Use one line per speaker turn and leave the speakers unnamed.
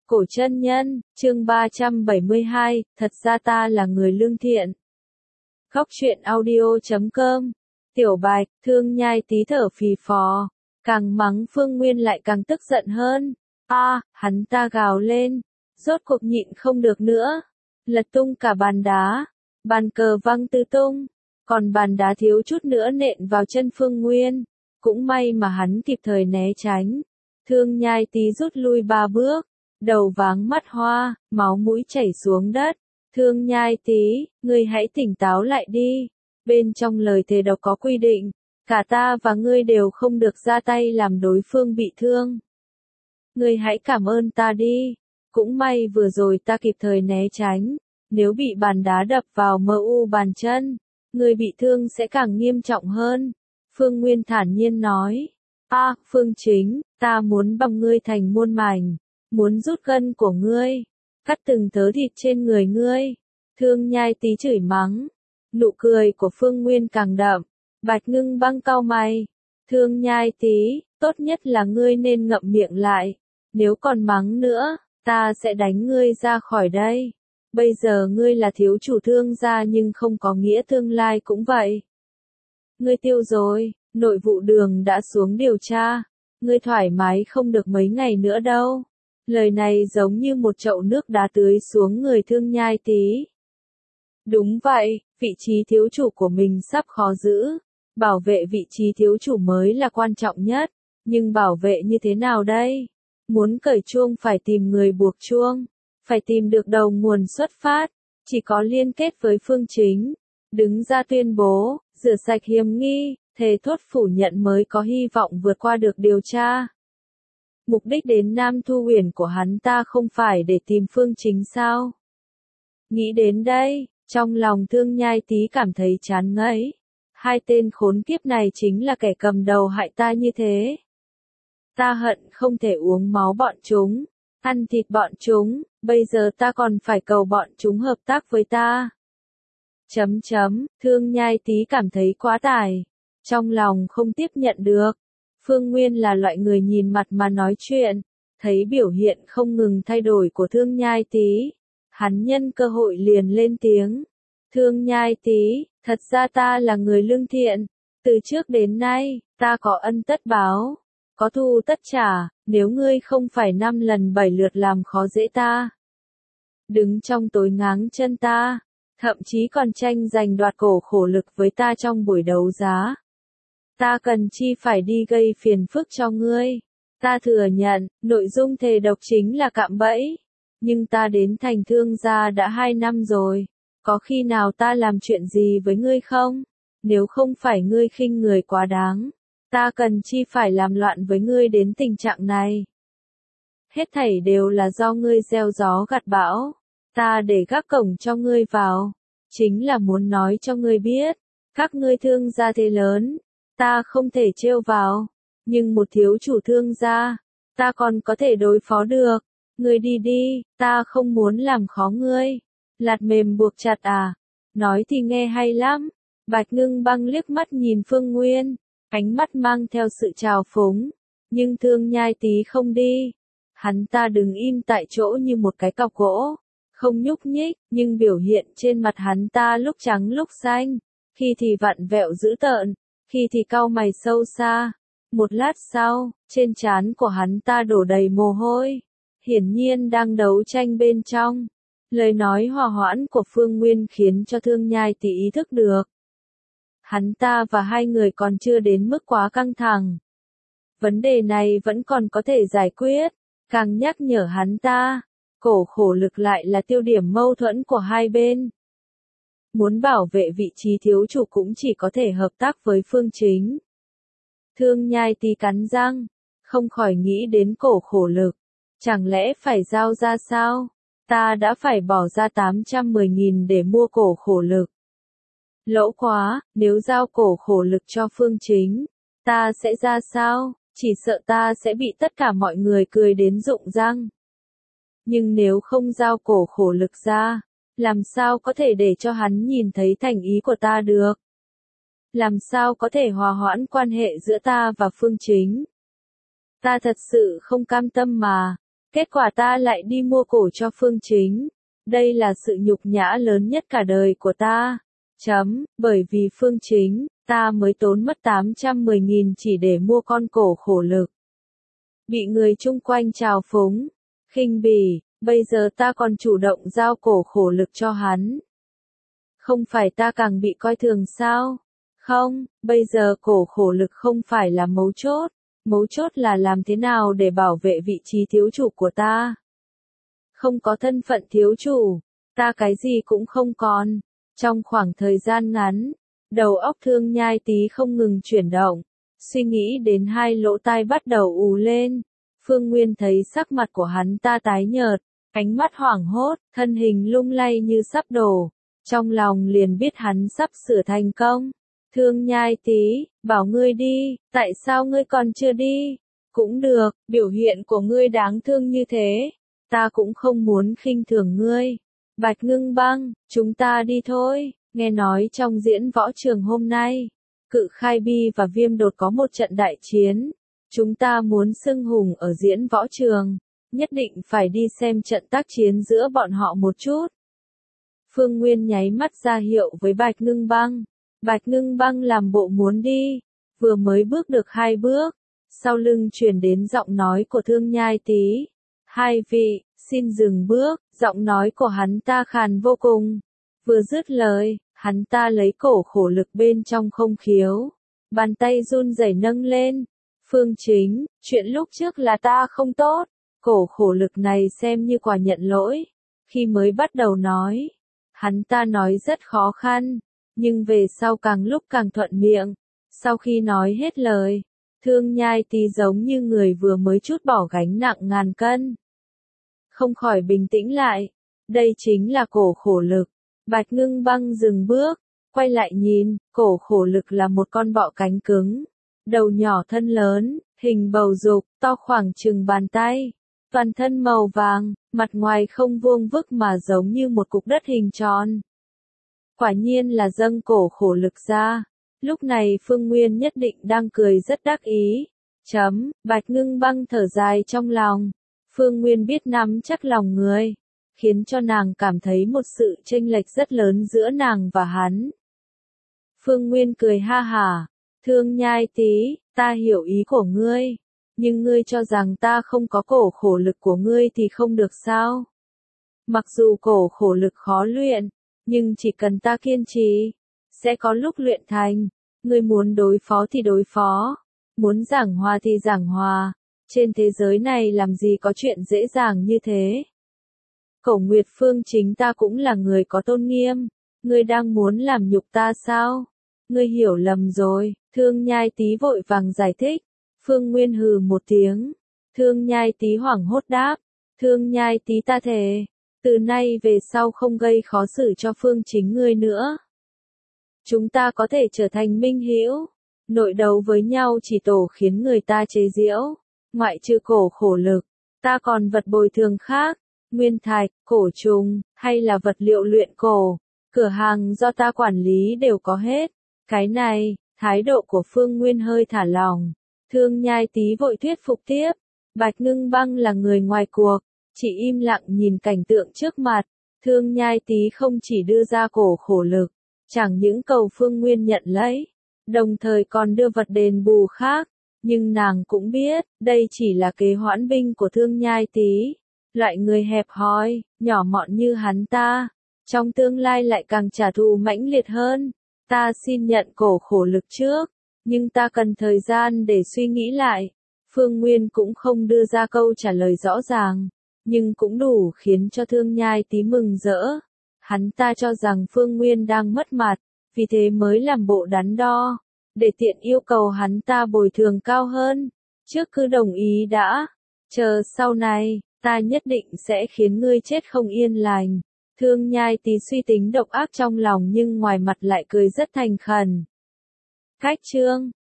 Cổ chân nhân, chương 372, thật ra ta là người lương thiện. Góc truyện audio.com. Tiểu Bạch, Thương Nhai Tý thở phì phò, càng mắng Phương Nguyên lại càng tức giận hơn. Hắn ta gào lên, rốt cuộc nhịn không được nữa, lật tung cả bàn đá, bàn cờ văng tứ tung, còn bàn đá thiếu chút nữa nện vào chân Phương Nguyên, cũng may mà hắn kịp thời né tránh. Thương Nhai Tý rút lui 3 bước, đầu váng mắt hoa, máu mũi chảy xuống đất. Thương Nhai Tý, ngươi hãy tỉnh táo lại đi. Bên trong lời thề độc có quy định, cả ta và ngươi đều không được ra tay làm đối phương bị thương. Ngươi hãy cảm ơn ta đi. Cũng may vừa rồi ta kịp thời né tránh. Nếu bị bàn đá đập vào mu bàn chân, ngươi bị thương sẽ càng nghiêm trọng hơn. Phương Nguyên thản nhiên nói. Phương Chính, ta muốn băm ngươi thành muôn mảnh. Muốn rút gân của ngươi, cắt từng tớ thịt trên người ngươi. Thương Nhai Tý chửi mắng. Nụ cười của Phương Nguyên càng đậm. Bạch Ngưng Băng cau mày. Thương Nhai Tý, tốt nhất là ngươi nên ngậm miệng lại. Nếu còn mắng nữa, ta sẽ đánh ngươi ra khỏi đây. Bây giờ ngươi là thiếu chủ Thương gia nhưng không có nghĩa tương lai cũng vậy. Ngươi tiêu rồi, nội vụ đường đã xuống điều tra. Ngươi thoải mái không được mấy ngày nữa đâu. Lời này giống như một chậu nước đá tưới xuống người Thương Nhai Tý. Đúng vậy, vị trí thiếu chủ của mình sắp khó giữ. Bảo vệ vị trí thiếu chủ mới là quan trọng nhất. Nhưng bảo vệ như thế nào đây? Muốn cởi chuông phải tìm người buộc chuông. Phải tìm được đầu nguồn xuất phát. Chỉ có liên kết với Phương Chính. Đứng ra tuyên bố, rửa sạch hiềm nghi, thề thốt phủ nhận mới có hy vọng vượt qua được điều tra. Mục đích đến Nam Thu Huyền của hắn ta không phải để tìm Phương Chính sao? Nghĩ đến đây, trong lòng Thương Nhai Tý cảm thấy chán ngấy. Hai tên khốn kiếp này chính là kẻ cầm đầu hại ta như thế. Ta hận không thể uống máu bọn chúng, ăn thịt bọn chúng, bây giờ ta còn phải cầu bọn chúng hợp tác với ta. Thương Nhai Tý cảm thấy quá tải. Trong lòng không tiếp nhận được. Phương Nguyên là loại người nhìn mặt mà nói chuyện, thấy biểu hiện không ngừng thay đổi của Thương Nhai Tý. Hắn nhân cơ hội liền lên tiếng. Thương Nhai Tý, thật ra ta là người lương thiện. Từ trước đến nay, ta có ân tất báo, có thù tất trả, nếu ngươi không phải 5 lần 7 lượt làm khó dễ ta. Đứng trong tối ngáng chân ta, thậm chí còn tranh giành đoạt cổ khổ lực với ta trong buổi đấu giá. Ta cần chi phải đi gây phiền phức cho ngươi. Ta thừa nhận, nội dung thề độc chính là cạm bẫy. Nhưng ta đến thành Thương gia đã 2 năm rồi. Có khi nào ta làm chuyện gì với ngươi không? Nếu không phải ngươi khinh người quá đáng, ta cần chi phải làm loạn với ngươi đến tình trạng này. Hết thảy đều là do ngươi gieo gió gặt bão. Ta để gác cổng cho ngươi vào, chính là muốn nói cho ngươi biết, các ngươi Thương gia thế lớn, ta không thể trêu vào, nhưng một thiếu chủ Thương gia, ta còn có thể đối phó được. Ngươi đi đi, ta không muốn làm khó ngươi. Lạt mềm buộc chặt à? Nói thì nghe hay lắm. Bạch Ngưng Băng liếc mắt nhìn Phương Nguyên, ánh mắt mang theo sự trào phúng. Nhưng Thương Nhai Tý không đi. Hắn ta đứng im tại chỗ như một cái cọc gỗ, không nhúc nhích, nhưng biểu hiện trên mặt hắn ta lúc trắng lúc xanh, khi thì vặn vẹo dữ tợn, khi thì cau mày sâu xa. Một lát sau, trên trán của hắn ta đổ đầy mồ hôi, hiển nhiên đang đấu tranh bên trong. Lời nói hòa hoãn của Phương Nguyên khiến cho Thương Nhai Tý ý thức được. Hắn ta và hai người còn chưa đến mức quá căng thẳng. Vấn đề này vẫn còn có thể giải quyết, càng nhắc nhở hắn ta, cổ khổ lực lại là tiêu điểm mâu thuẫn của hai bên. Muốn bảo vệ vị trí thiếu chủ cũng chỉ có thể hợp tác với Phương Chính. Thương Nhai Tý cắn răng, không khỏi nghĩ đến cổ khổ lực. Chẳng lẽ phải giao ra sao? Ta đã phải bỏ ra 810.000 để mua cổ khổ lực. Lỗ quá, nếu giao cổ khổ lực cho Phương Chính, ta sẽ ra sao? Chỉ sợ ta sẽ bị tất cả mọi người cười đến rụng răng. Nhưng nếu không giao cổ khổ lực ra, làm sao có thể để cho hắn nhìn thấy thành ý của ta được? Làm sao có thể hòa hoãn quan hệ giữa ta và Phương Chính? Ta thật sự không cam tâm mà. Kết quả ta lại đi mua cổ cho Phương Chính. Đây là sự nhục nhã lớn nhất cả đời của ta. Bởi vì Phương Chính, ta mới tốn mất 810.000 chỉ để mua con cổ khổ lực. Bị người chung quanh trào phúng, khinh bỉ, bây giờ ta còn chủ động giao cổ khổ lực cho hắn. Không phải ta càng bị coi thường sao? Không, bây giờ cổ khổ lực không phải là mấu chốt là làm thế nào để bảo vệ vị trí thiếu chủ của ta. Không có thân phận thiếu chủ, ta cái gì cũng không còn. Trong khoảng thời gian ngắn, đầu óc Thương Nhai Tý không ngừng chuyển động, suy nghĩ đến hai lỗ tai bắt đầu ù lên. Phương Nguyên thấy sắc mặt của hắn ta tái nhợt, ánh mắt hoảng hốt, thân hình lung lay như sắp đổ, trong lòng liền biết hắn sắp sửa thành công. Thương Nhai Tý, bảo ngươi đi, tại sao ngươi còn chưa đi? Cũng được, biểu hiện của ngươi đáng thương như thế, ta cũng không muốn khinh thường ngươi. Bạch Ngưng Băng, chúng ta đi thôi. Nghe nói trong diễn võ trường hôm nay, Cự Khai Bi và Viêm Đột có một trận đại chiến. Chúng ta muốn xưng hùng ở diễn võ trường, nhất định phải đi xem trận tác chiến giữa bọn họ một chút. Phương Nguyên nháy mắt ra hiệu với Bạch Ngưng Băng. Bạch Ngưng Băng làm bộ muốn đi, vừa mới bước được 2 bước, sau lưng truyền đến giọng nói của Thương Nhai Tý. Hai vị, xin dừng bước, giọng nói của hắn ta khàn vô cùng. Vừa dứt lời, hắn ta lấy cổ khổ lực bên trong không khiếu, bàn tay run rẩy nâng lên. Phương Chính, chuyện lúc trước là ta không tốt, cổ khổ lực này xem như quả nhận lỗi. Khi mới bắt đầu nói, hắn ta nói rất khó khăn, nhưng về sau càng lúc càng thuận miệng. Sau khi nói hết lời, Thương Nhai Tý giống như người vừa mới trút bỏ gánh nặng ngàn cân. Không khỏi bình tĩnh lại, đây chính là cổ khổ lực. Bạch Ngưng Băng dừng bước, quay lại nhìn, cổ khổ lực là một con bọ cánh cứng, đầu nhỏ thân lớn, hình bầu dục, to khoảng chừng bàn tay, toàn thân màu vàng, mặt ngoài không vuông vức mà giống như một cục đất hình tròn. Quả nhiên là dâng cổ khổ lực ra. Lúc này Phương Nguyên nhất định đang cười rất đắc ý. Bạch Ngưng Băng thở dài trong lòng. Phương Nguyên biết nắm chắc lòng người, khiến cho nàng cảm thấy một sự chênh lệch rất lớn giữa nàng và hắn. Phương Nguyên cười ha hả, Thương Nhai Tý, ta hiểu ý của ngươi, nhưng ngươi cho rằng ta không có cổ khổ lực của ngươi thì không được sao? Mặc dù cổ khổ lực khó luyện, nhưng chỉ cần ta kiên trì, sẽ có lúc luyện thành. Ngươi muốn đối phó thì đối phó, muốn giảng hòa thì giảng hòa. Trên thế giới này làm gì có chuyện dễ dàng như thế. Cổ Nguyệt Phương Chính ta cũng là người có tôn nghiêm, ngươi đang muốn làm nhục ta sao? Ngươi hiểu lầm rồi. Thương Nhai Tý vội vàng giải thích. Phương Nguyên hừ một tiếng. Thương Nhai Tý hoảng hốt đáp. Thương Nhai Tý ta thề, từ nay về sau không gây khó xử cho Phương Chính ngươi nữa. Chúng ta có thể trở thành minh hữu, nội đấu với nhau chỉ tổ khiến người ta chế giễu. Ngoại trừ cổ khổ lực, ta còn vật bồi thường khác, nguyên thạch, cổ trùng, hay là vật liệu luyện cổ, cửa hàng do ta quản lý đều có hết. Cái này, thái độ của Phương Nguyên hơi thả lỏng. Thương Nhai Tý vội thuyết phục tiếp. Bạch Ngưng Băng là người ngoài cuộc, chỉ im lặng nhìn cảnh tượng trước mặt. Thương Nhai Tý không chỉ đưa ra cổ khổ lực, chẳng những cầu Phương Nguyên nhận lấy, đồng thời còn đưa vật đền bù khác. Nhưng nàng cũng biết, đây chỉ là kế hoãn binh của Thương Nhai Tý. Loại người hẹp hòi, nhỏ mọn như hắn ta, trong tương lai lại càng trả thù mãnh liệt hơn. Ta xin nhận cổ khổ lực trước, nhưng ta cần thời gian để suy nghĩ lại. Phương Nguyên cũng không đưa ra câu trả lời rõ ràng, nhưng cũng đủ khiến cho Thương Nhai Tý mừng rỡ. Hắn ta cho rằng Phương Nguyên đang mất mặt, vì thế mới làm bộ đắn đo, để tiện yêu cầu hắn ta bồi thường cao hơn. Trước cứ đồng ý đã, chờ sau này, ta nhất định sẽ khiến ngươi chết không yên lành. Thương Nhai Tý suy tính độc ác trong lòng nhưng ngoài mặt lại cười rất thành khẩn. Cách chương